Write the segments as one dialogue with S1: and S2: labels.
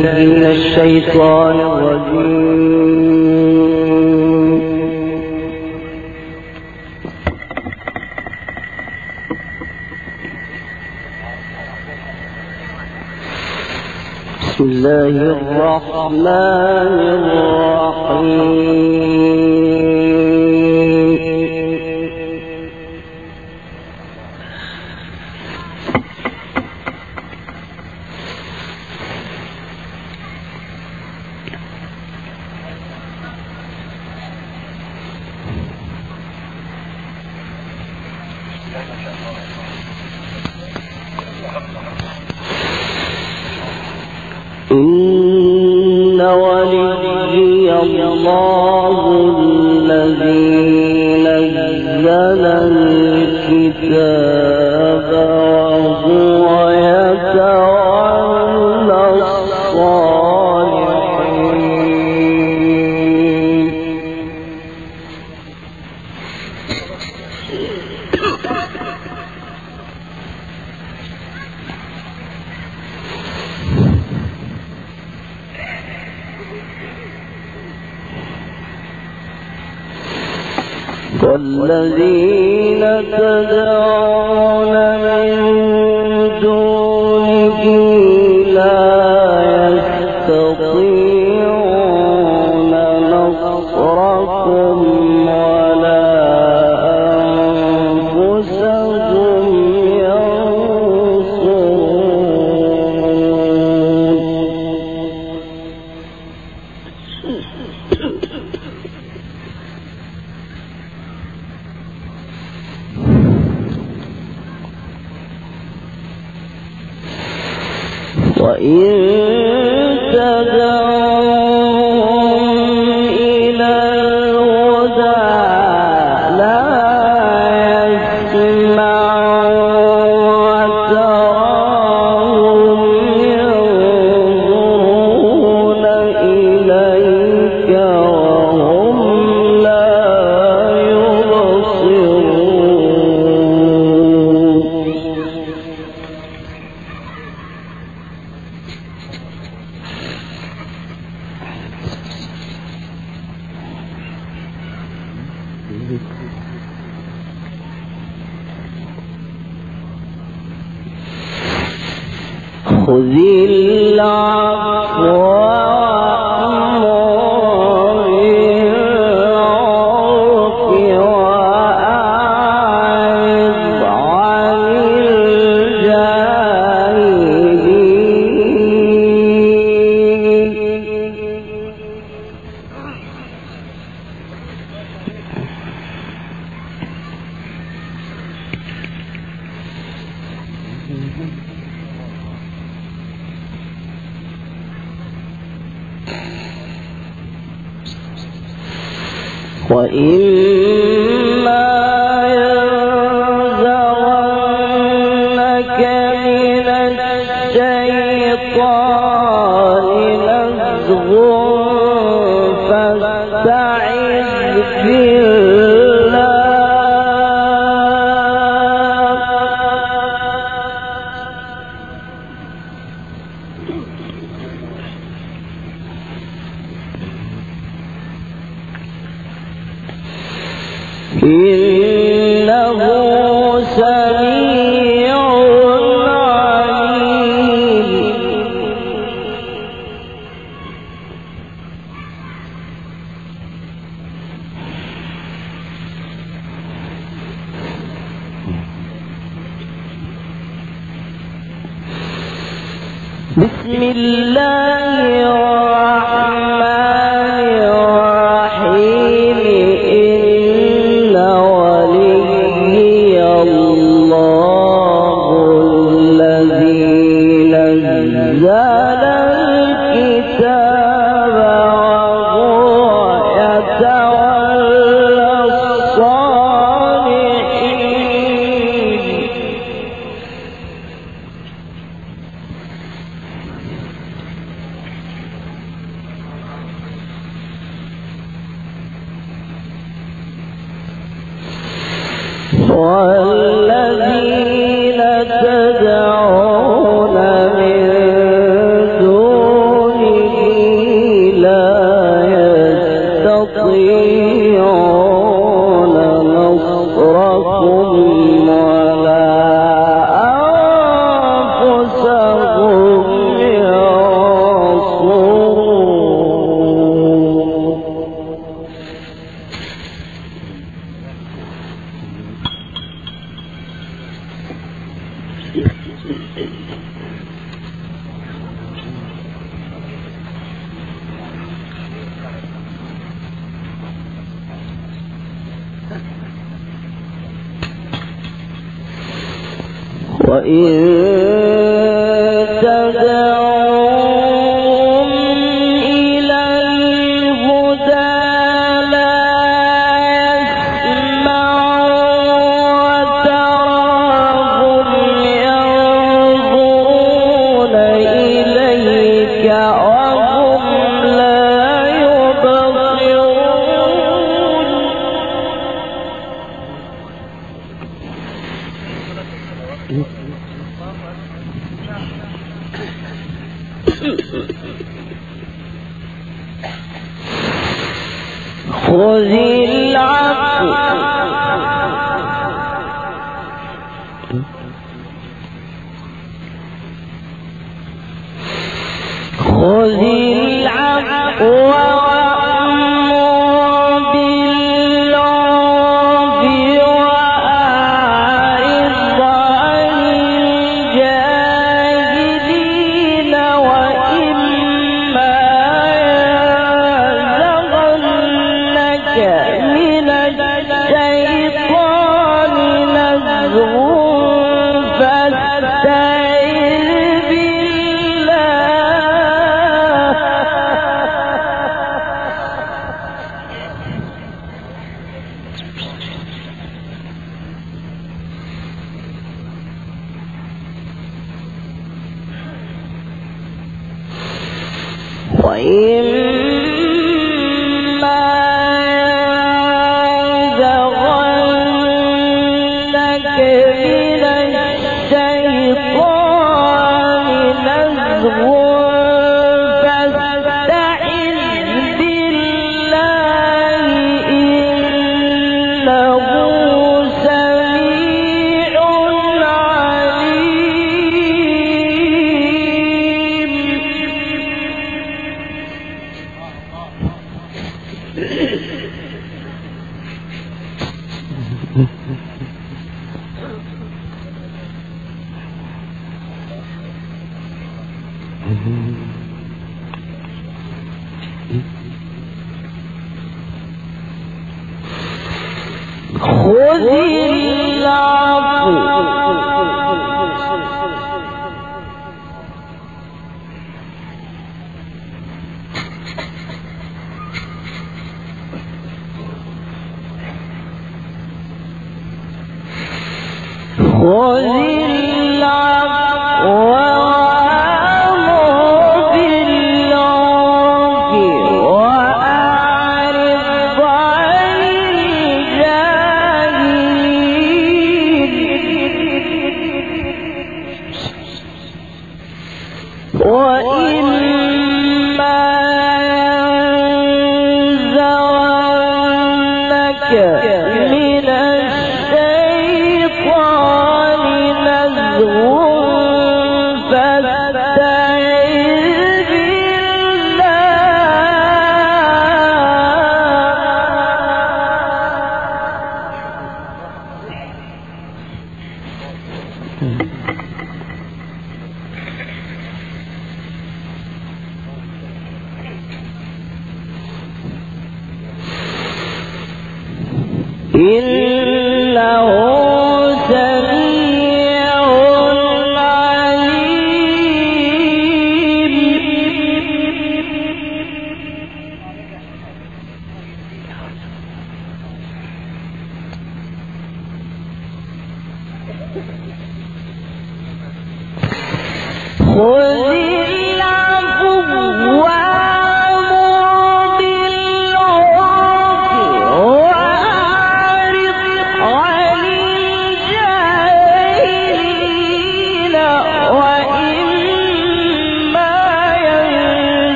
S1: بالله من الشيطان الرجيم. بسم الله الرحمن الرحيم. إن وليي الله الذي نزل الكتاب وهو يتولى الصالحين. والذين تدعون من دونه لا يستطيعون نصركم ولا أنفسهم وإن تدعوهم إلى الهدى لا يسمعوا وتراهم ينظرون إليك وهم لا يبصرون. خذ العفو وأمر بالعرف وأعرض عن وإما ينزغنك من الشيطان نزغ فاستعذ بالله إنه سميع عليم. بسم الله الرحمن الرحيم. إن وليي الله الذي نزل الكتاب وهو يتولى الصالحين. والذين تدعون من دونه وإن خذ العفو خذ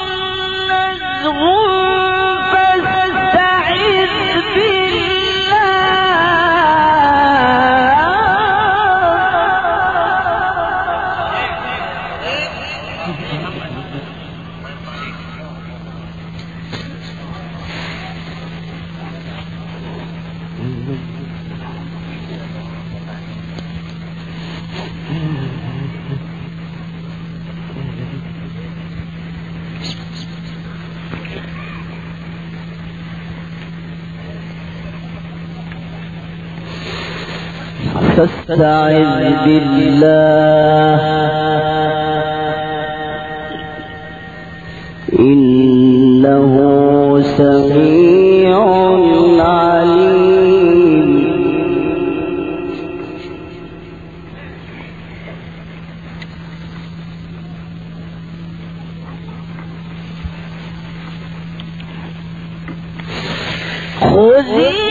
S1: فاستعذ بالله فاستعذ بالله إنه سميع عليم. خذ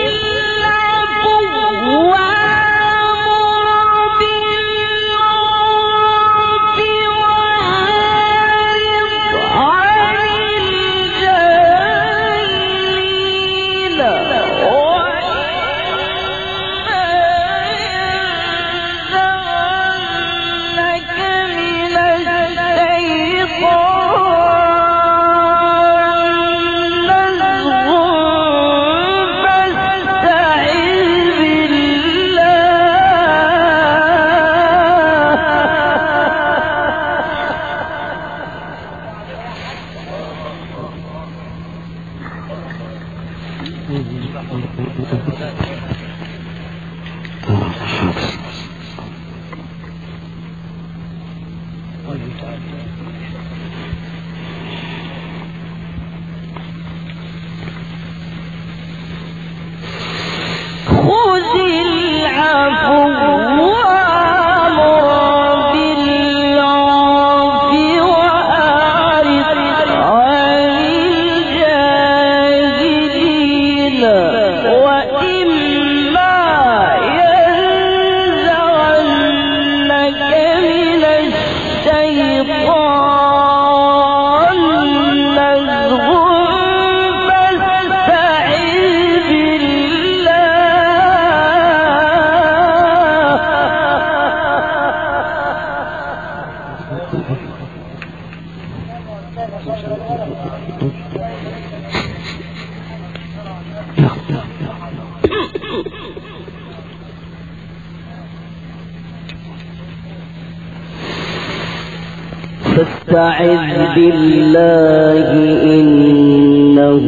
S1: فاستعذ بالله إنه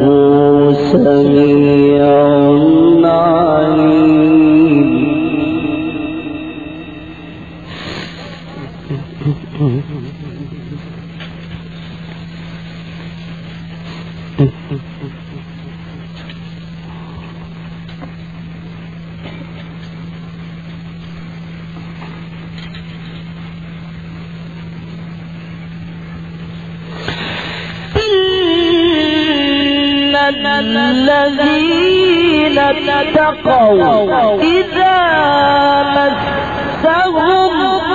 S1: سميع عليم. الذين اتقوا إذا مسهم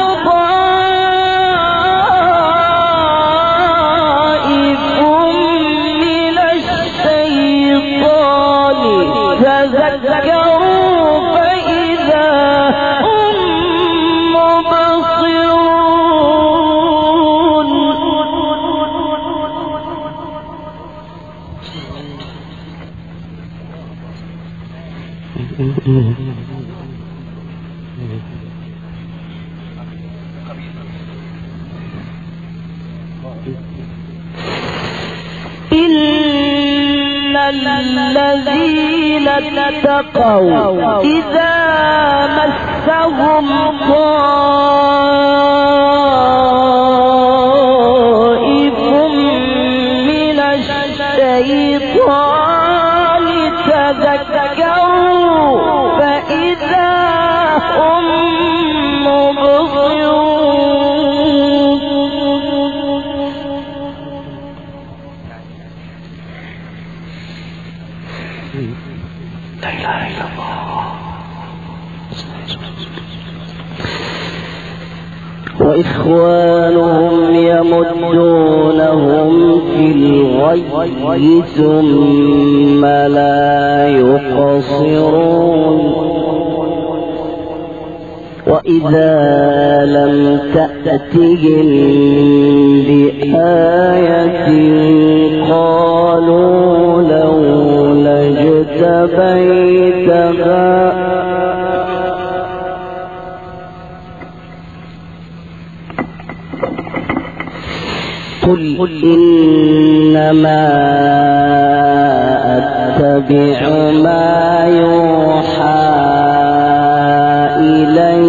S1: طائف من الشيطان تذكروا فإذا هم مبصرون. إن الذين اتقوا إذا مسهم طائف من الشيطان تذكروا فإذا هم مبصرون. لا إله إلا الله. وإخوانهم يمدونهم في الغي ثم لا يقصرون. وإذا لم تأتهم بآية قالوا لولا اجتبيتها قل إنما أتبع ما يوحى إلي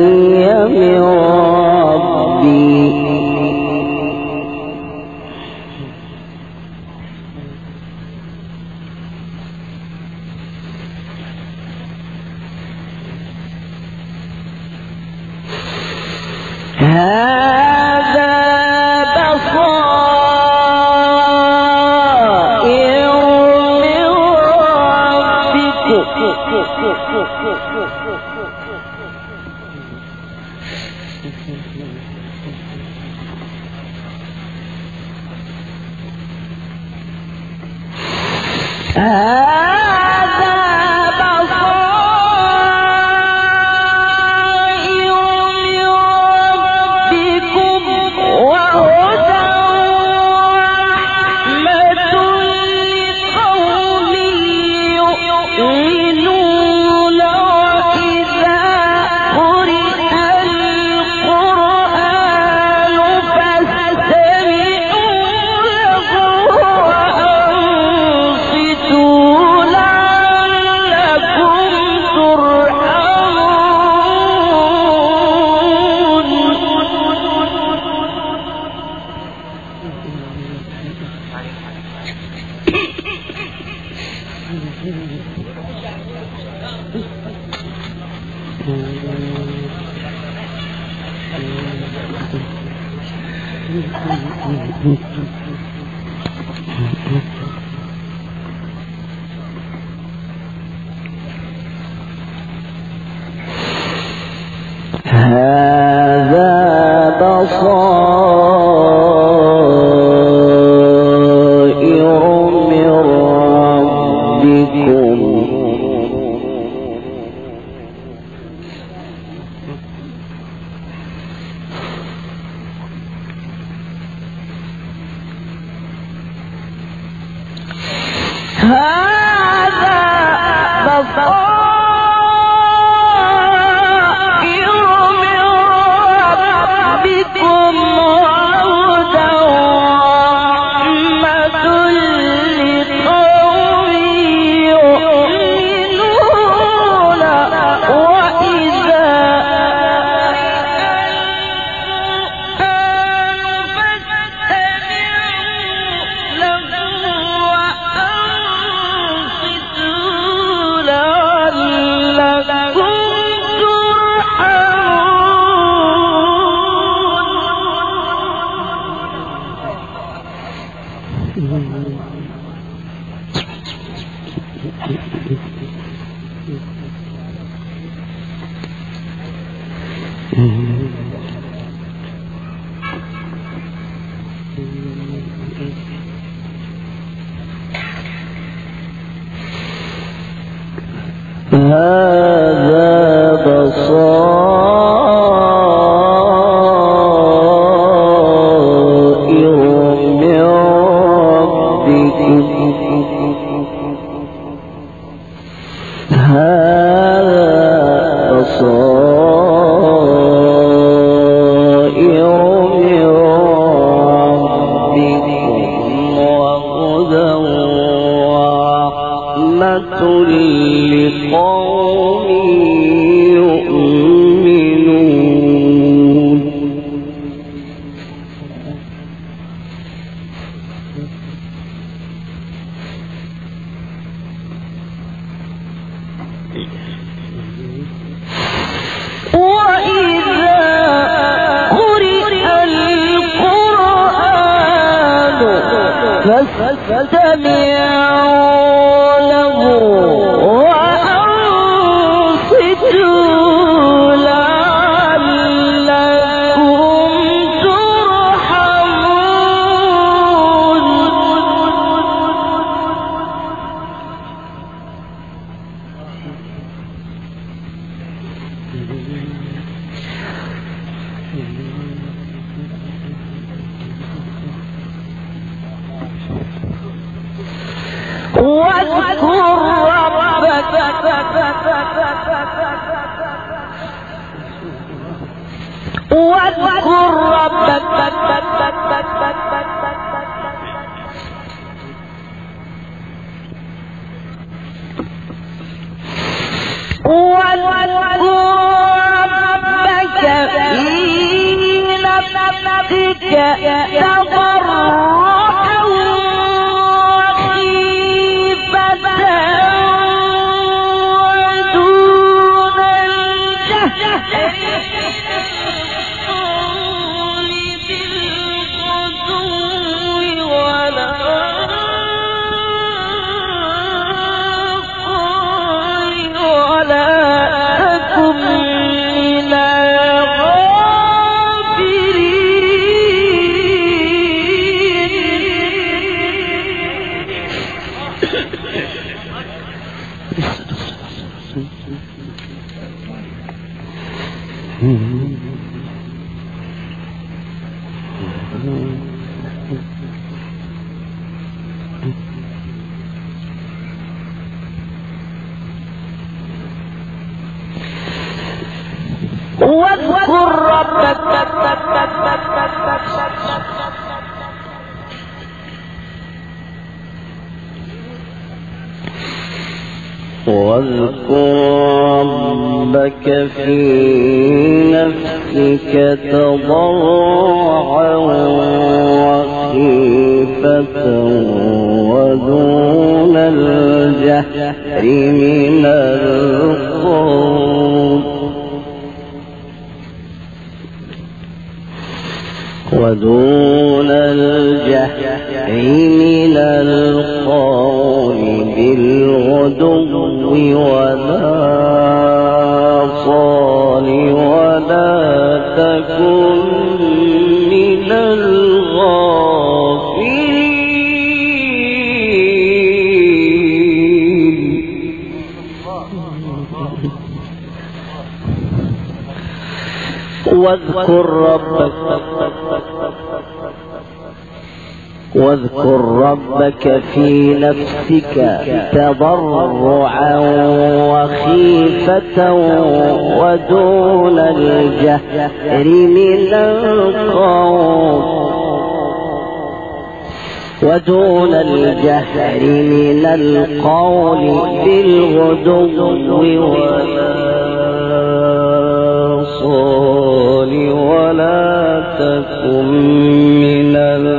S1: هذا بصائر من هذا بصائر من ربكم هذا بصائر من ربكم هذا بصائر من ربكم وهدى ورحمة لقوم يؤمنون وإذا قرئ القرآن فاستمعوا له وأنصتوا لعلكم ترحمون واذكر ربك في نفسك تضرعا وخيفة ودون الجهر
S2: واذكر ربك في نفسك تضرعا وخيفة ودون الجهر من القول بالغدو والآصال ولا تكن من الغافلين. واذكر ربك في نفسك تضرعا وخيفة ودون الجهر من القول بالغدو والآصال ولا تكن من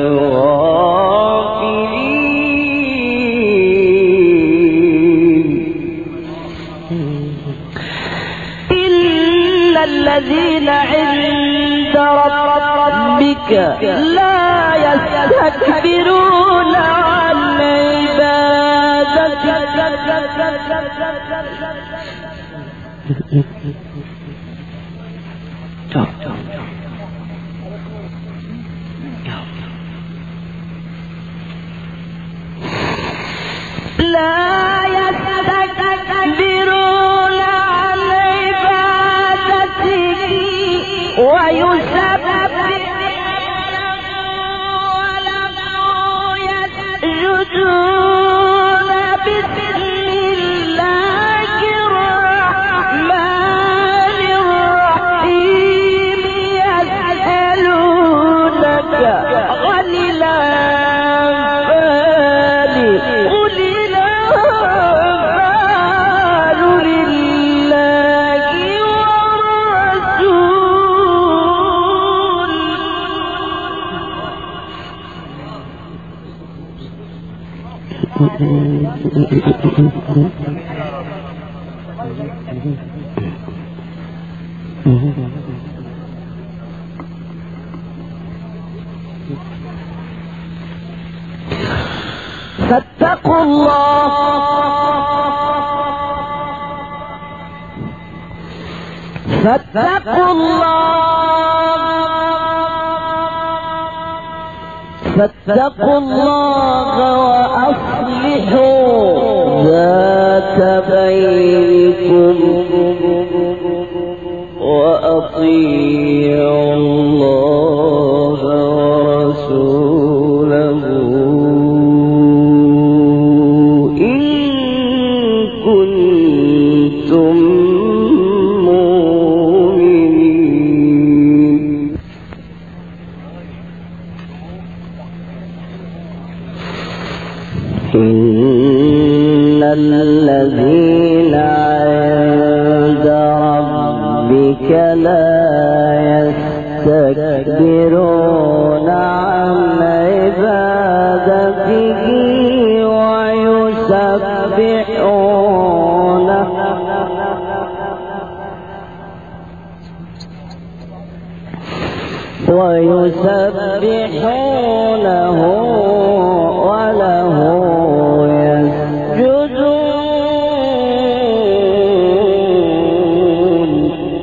S2: الغافلين. إن الذين عند ربك لا يستكبرون عن عبادتك فاتقوا الله وأصلحوا ذات بينكم وأطيعوا الله ورسوله إن كنتم مؤمنين. إن الذين عند ربك لا يستكبرون عن عبادته ويسبحونه وله يسجدون.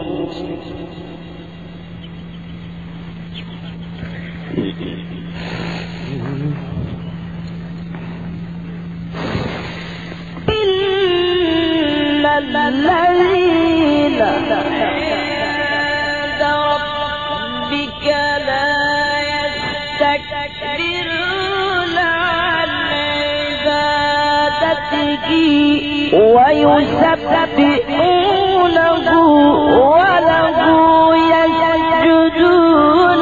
S2: إن الذين عند ربك لا يستكبرون عن عبادته ويسبحونه وله يسجدون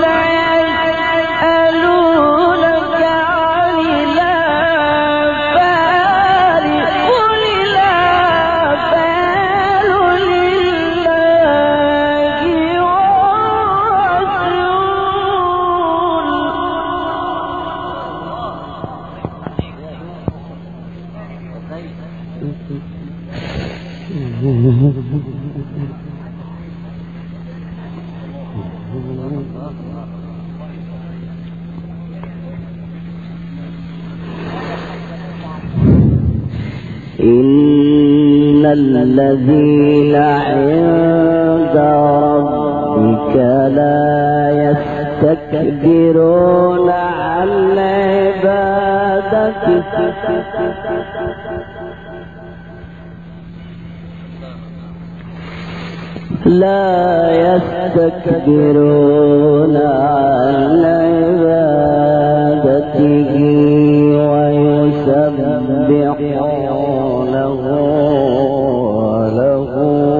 S2: يسألونك عن الأنفال قل الأنفال
S3: إن الذين عند ربك لا يستكبرون عن عبادتك ويسبحونه وله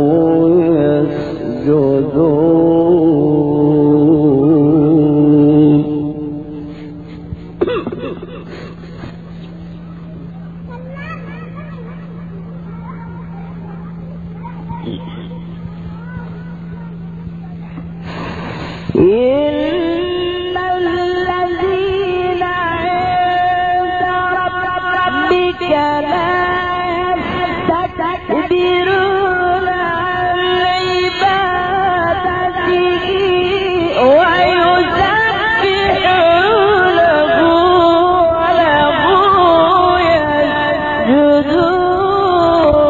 S3: يسجدون إن الذين عند ربك لا يستكبرون عن عبادته ويسبحونه وله يسجدون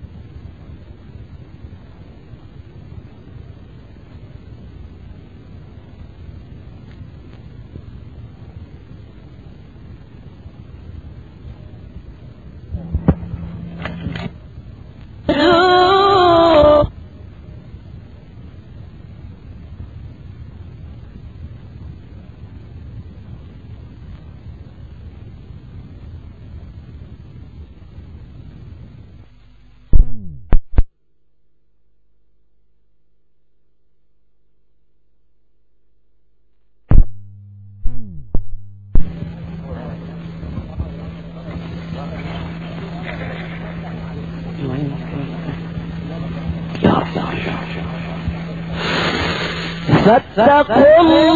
S3: فاتقوا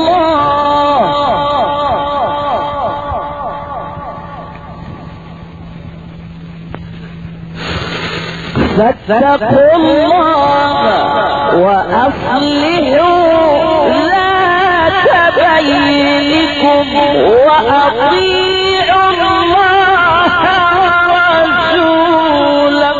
S3: الله وأصلحوا ذات بينكم وأطيعوا الله ورسوله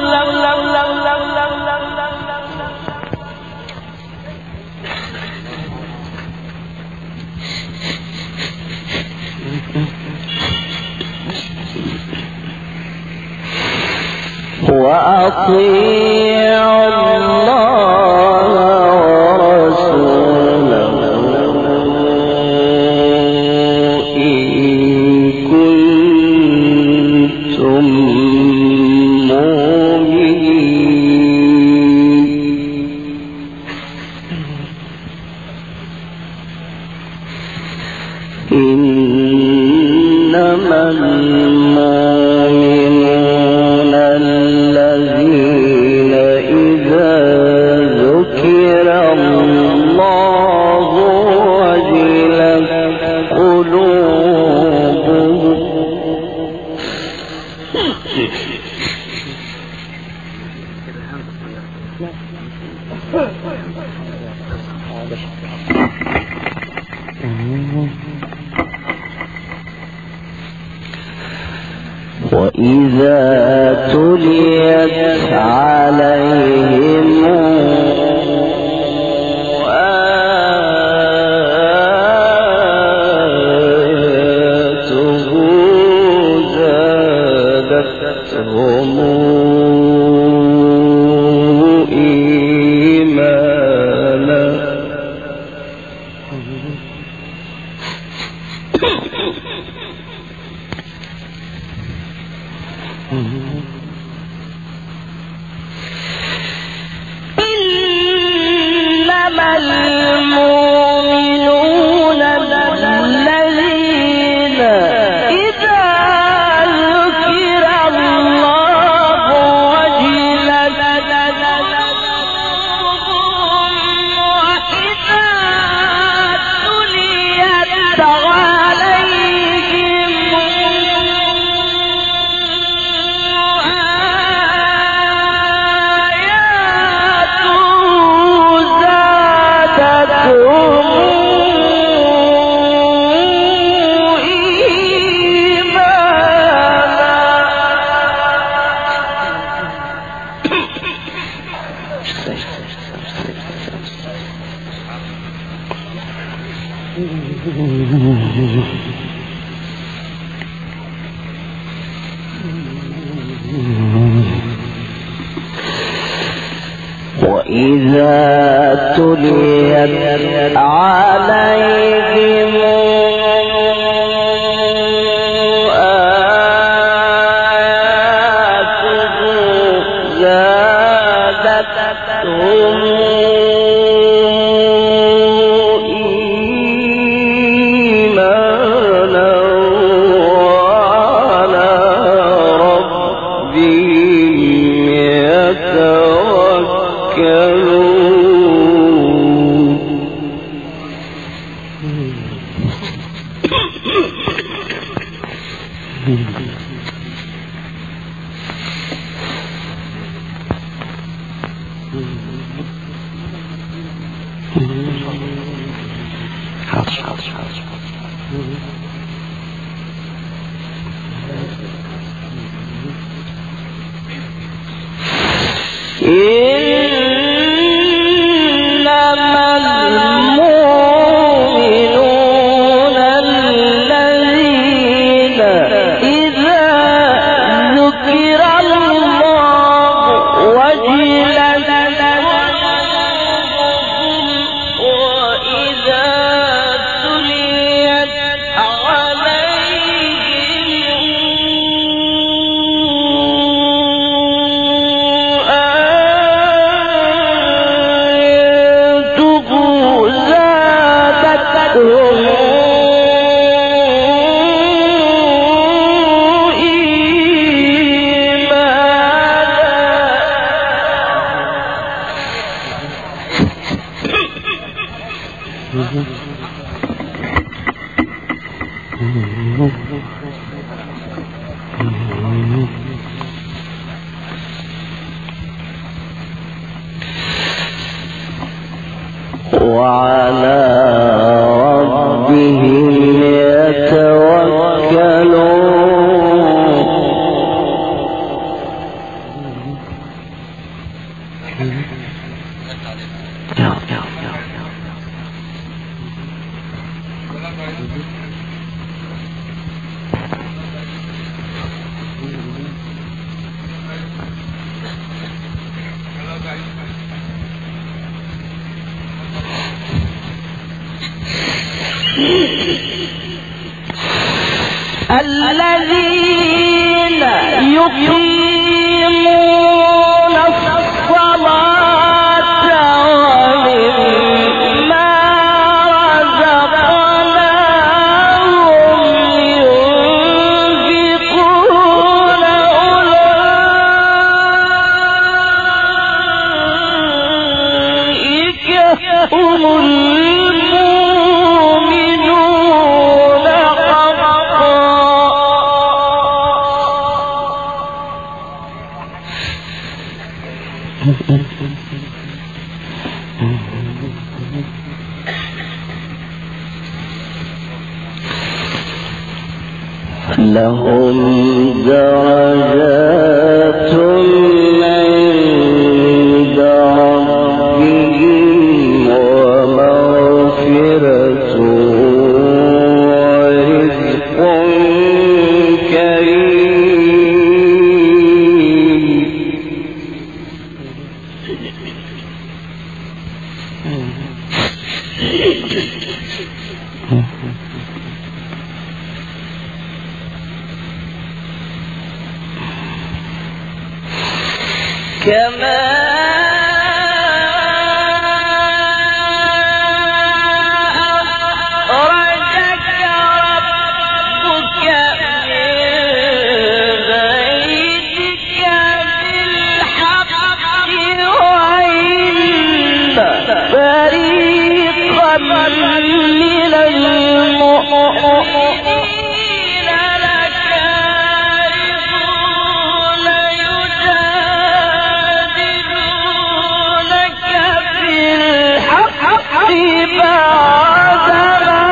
S3: وأطيعوا الله ورسوله إن كنتم مؤمنين إنما المؤمنون الذين إذا ذكر الله وجلت قلوبهم وإذا تليت عليهم آياته زادتهم إيمانا إنما المؤمنون الذين إذا ذكر الله وجلت قلوبهم وإذا تليت عليهم آياته زادتهم وإذا تليت عليهم آياته زادتهم إيمانا وعلى ربهم يتوكلون. إنما المؤمنون الذين إذا ذكر الله وجلت قلوبهم وإذا تليت وعلى ربهم الذين يقيمون الصلاة ومما رزقناهم ينفقون أولئك هم المؤمنون حقا. لهم درجات عند ربهم ومغفرة ورزق كريم. كما أخرجك ربك من بيتك بالحق وإن فريقا من المؤمنين لكارهون يجادلونك في الحق بعدما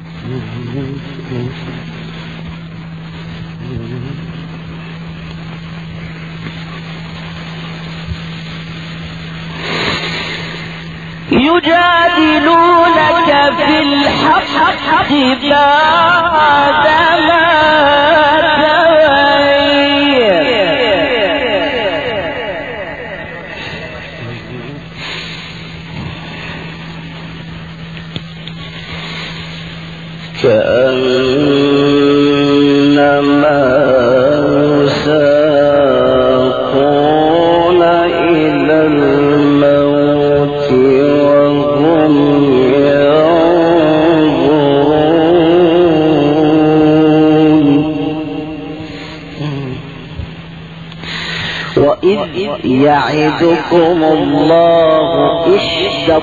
S3: تبين
S1: يجادلونك في الحق بعدما كأنما يساقون إلى الموت وهم ينظرون. وإذ يعدكم الله إحدى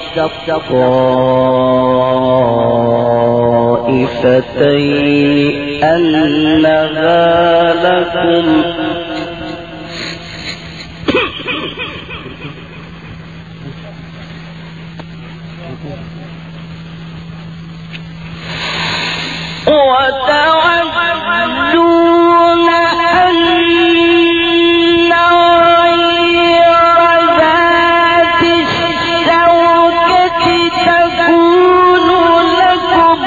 S1: الطائفتين أنها لكم وتودون أن غير ذات الشوكة تكون لكم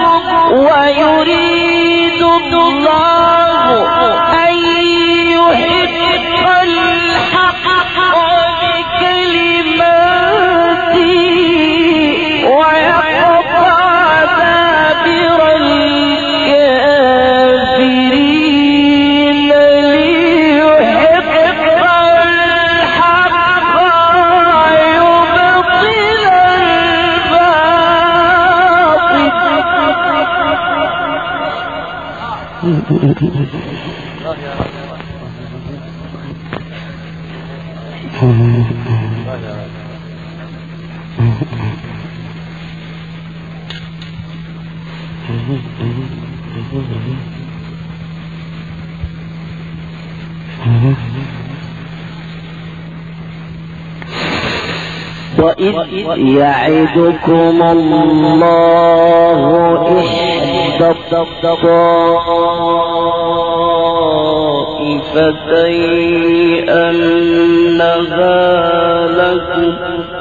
S1: ويريد الله أن يحق الحق بكلماته ويقطع دابر الكافرين ليحق الحق ويبطل وإذ يعدكم الله إحدى الطائفتين أنها لكم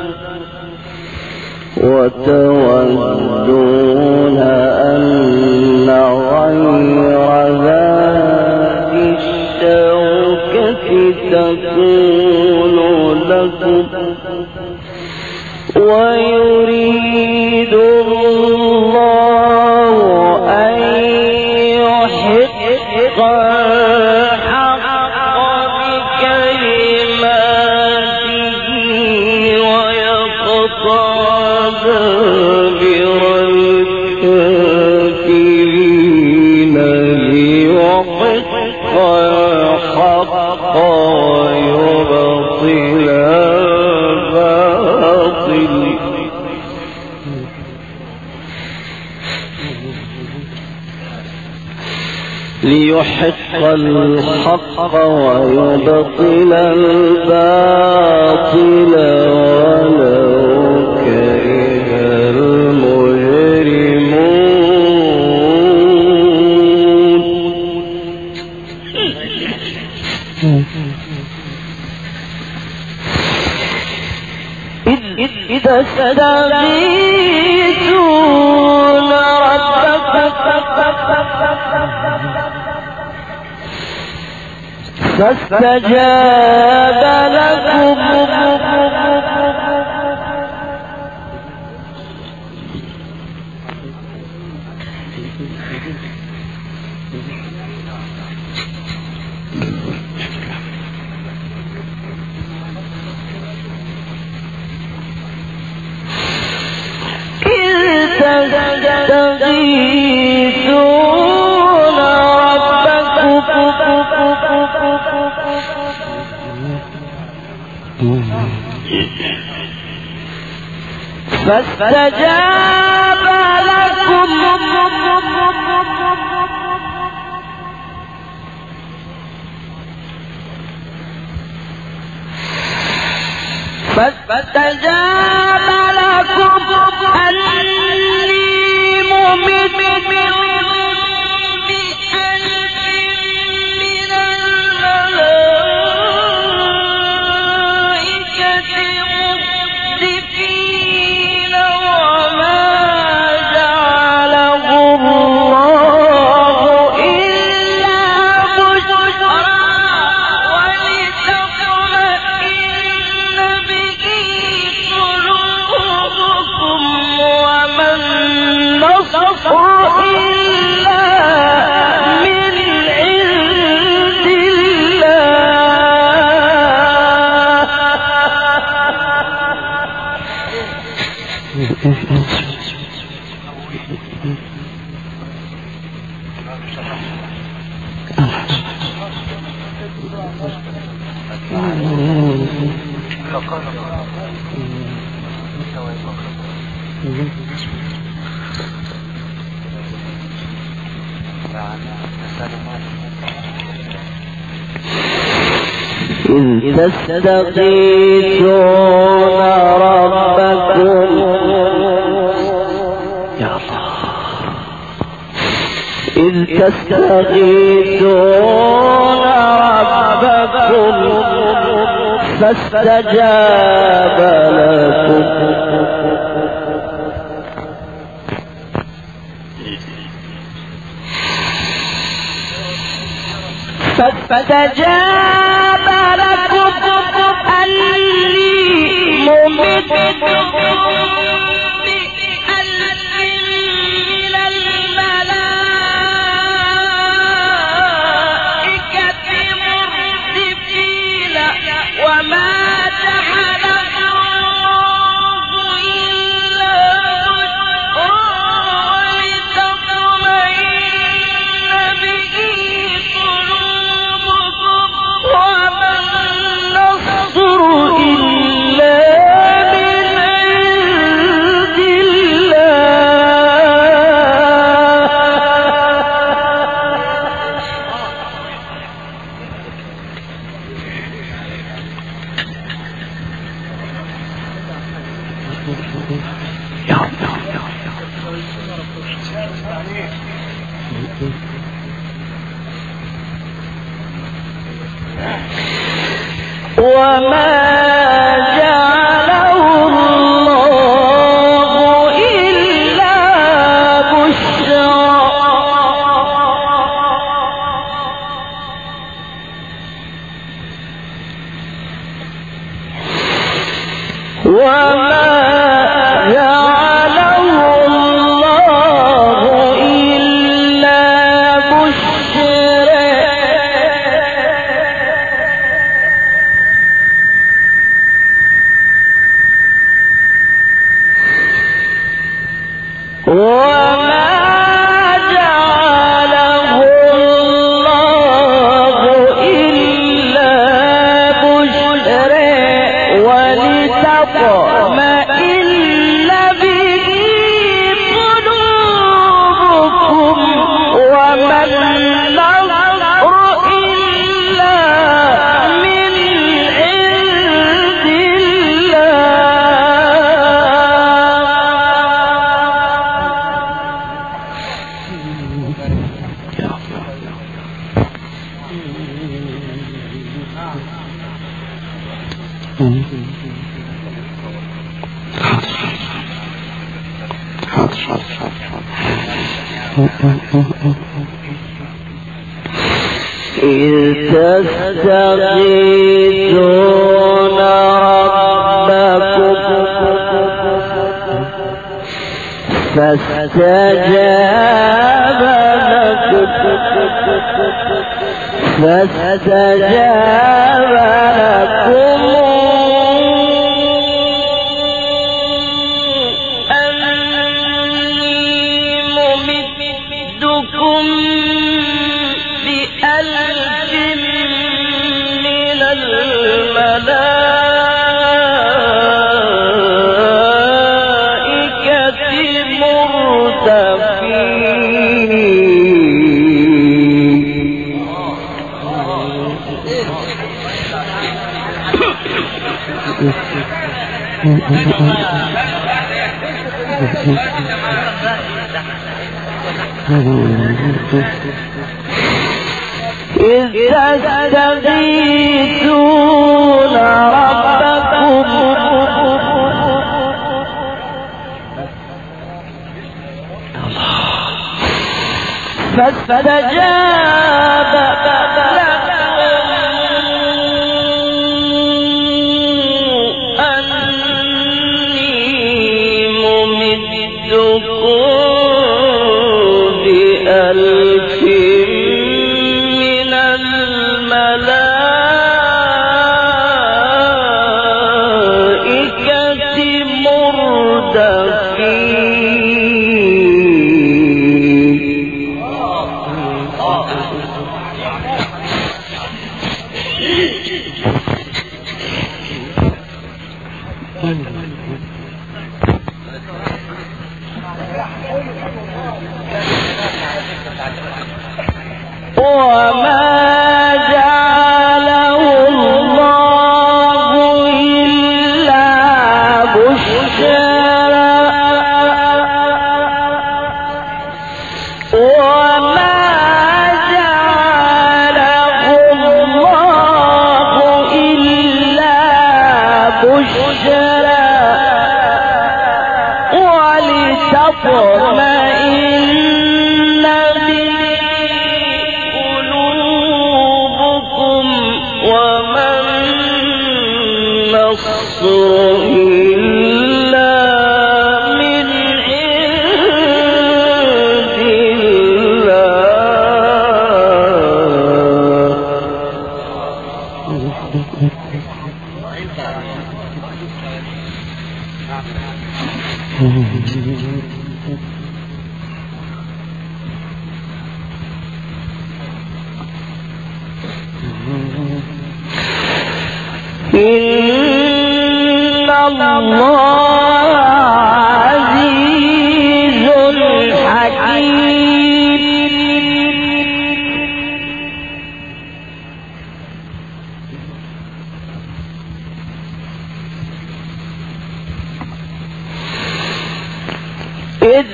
S1: وتودون أن غير ذات الشوكة تكون لكم ويريد الله أن يحق الحق بكلماته ويقطع دابر الكافرين ليحق الحق ويبطل ليحق الحق ويبطل الباطل ولو كره المجرمون. إذا تستغيثون ربكم فاستجاب لكم تستغيثون ربكم فاستجاب لكم فاستجاب لكم أني ممدكم بألف من الملائكة مردفين إذ تستغيثون ربكم يا الله إذ تستغيثون ربكم فاستجاب لكم فاستجاب لكم أني ممدكم بألف من الملائكة مردفين وما جعله الله إلا ولتطمئن به قلوبكم وما النصر إلا من عند وما جعله الله إلا بشرى وما جعله الله إلا بشرى وما جعله الله إلا بشرى ولتطمئن به قلوبكم وما النصر إلا من عند إذ تستغيثون ربكم فاستجاب لكم أني ممدكم بألف من الملائكة إذ تستغيثون ربكم فاستجاب بألف من الملائكة مردفين تطمئن به قلوبكم وما النصر إلا من عند إن الله عزيز حكيم إذ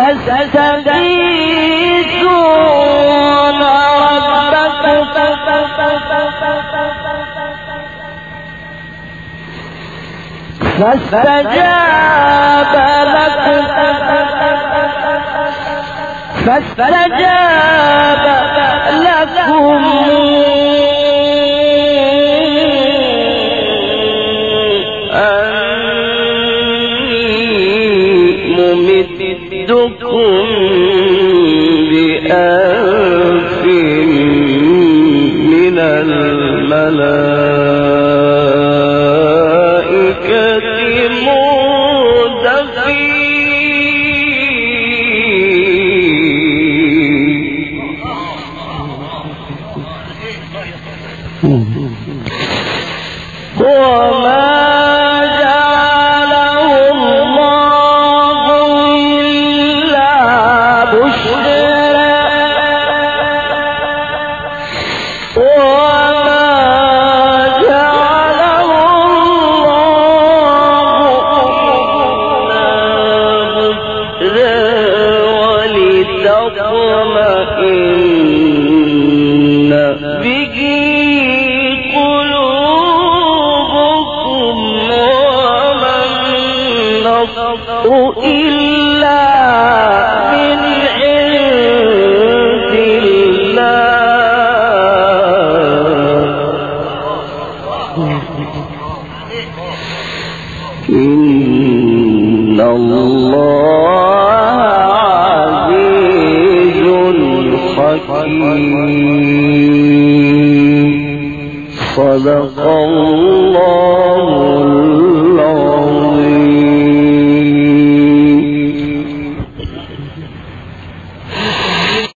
S1: تستغيثون ربكم فاستجاب لكم أني ممدكم بألف من الملائكة وما جعله الله إلا بشرى وما جعله الله إلا بشرى ولتطمئن به إلا من عند الله إن الله عزيز حكيم صدق الله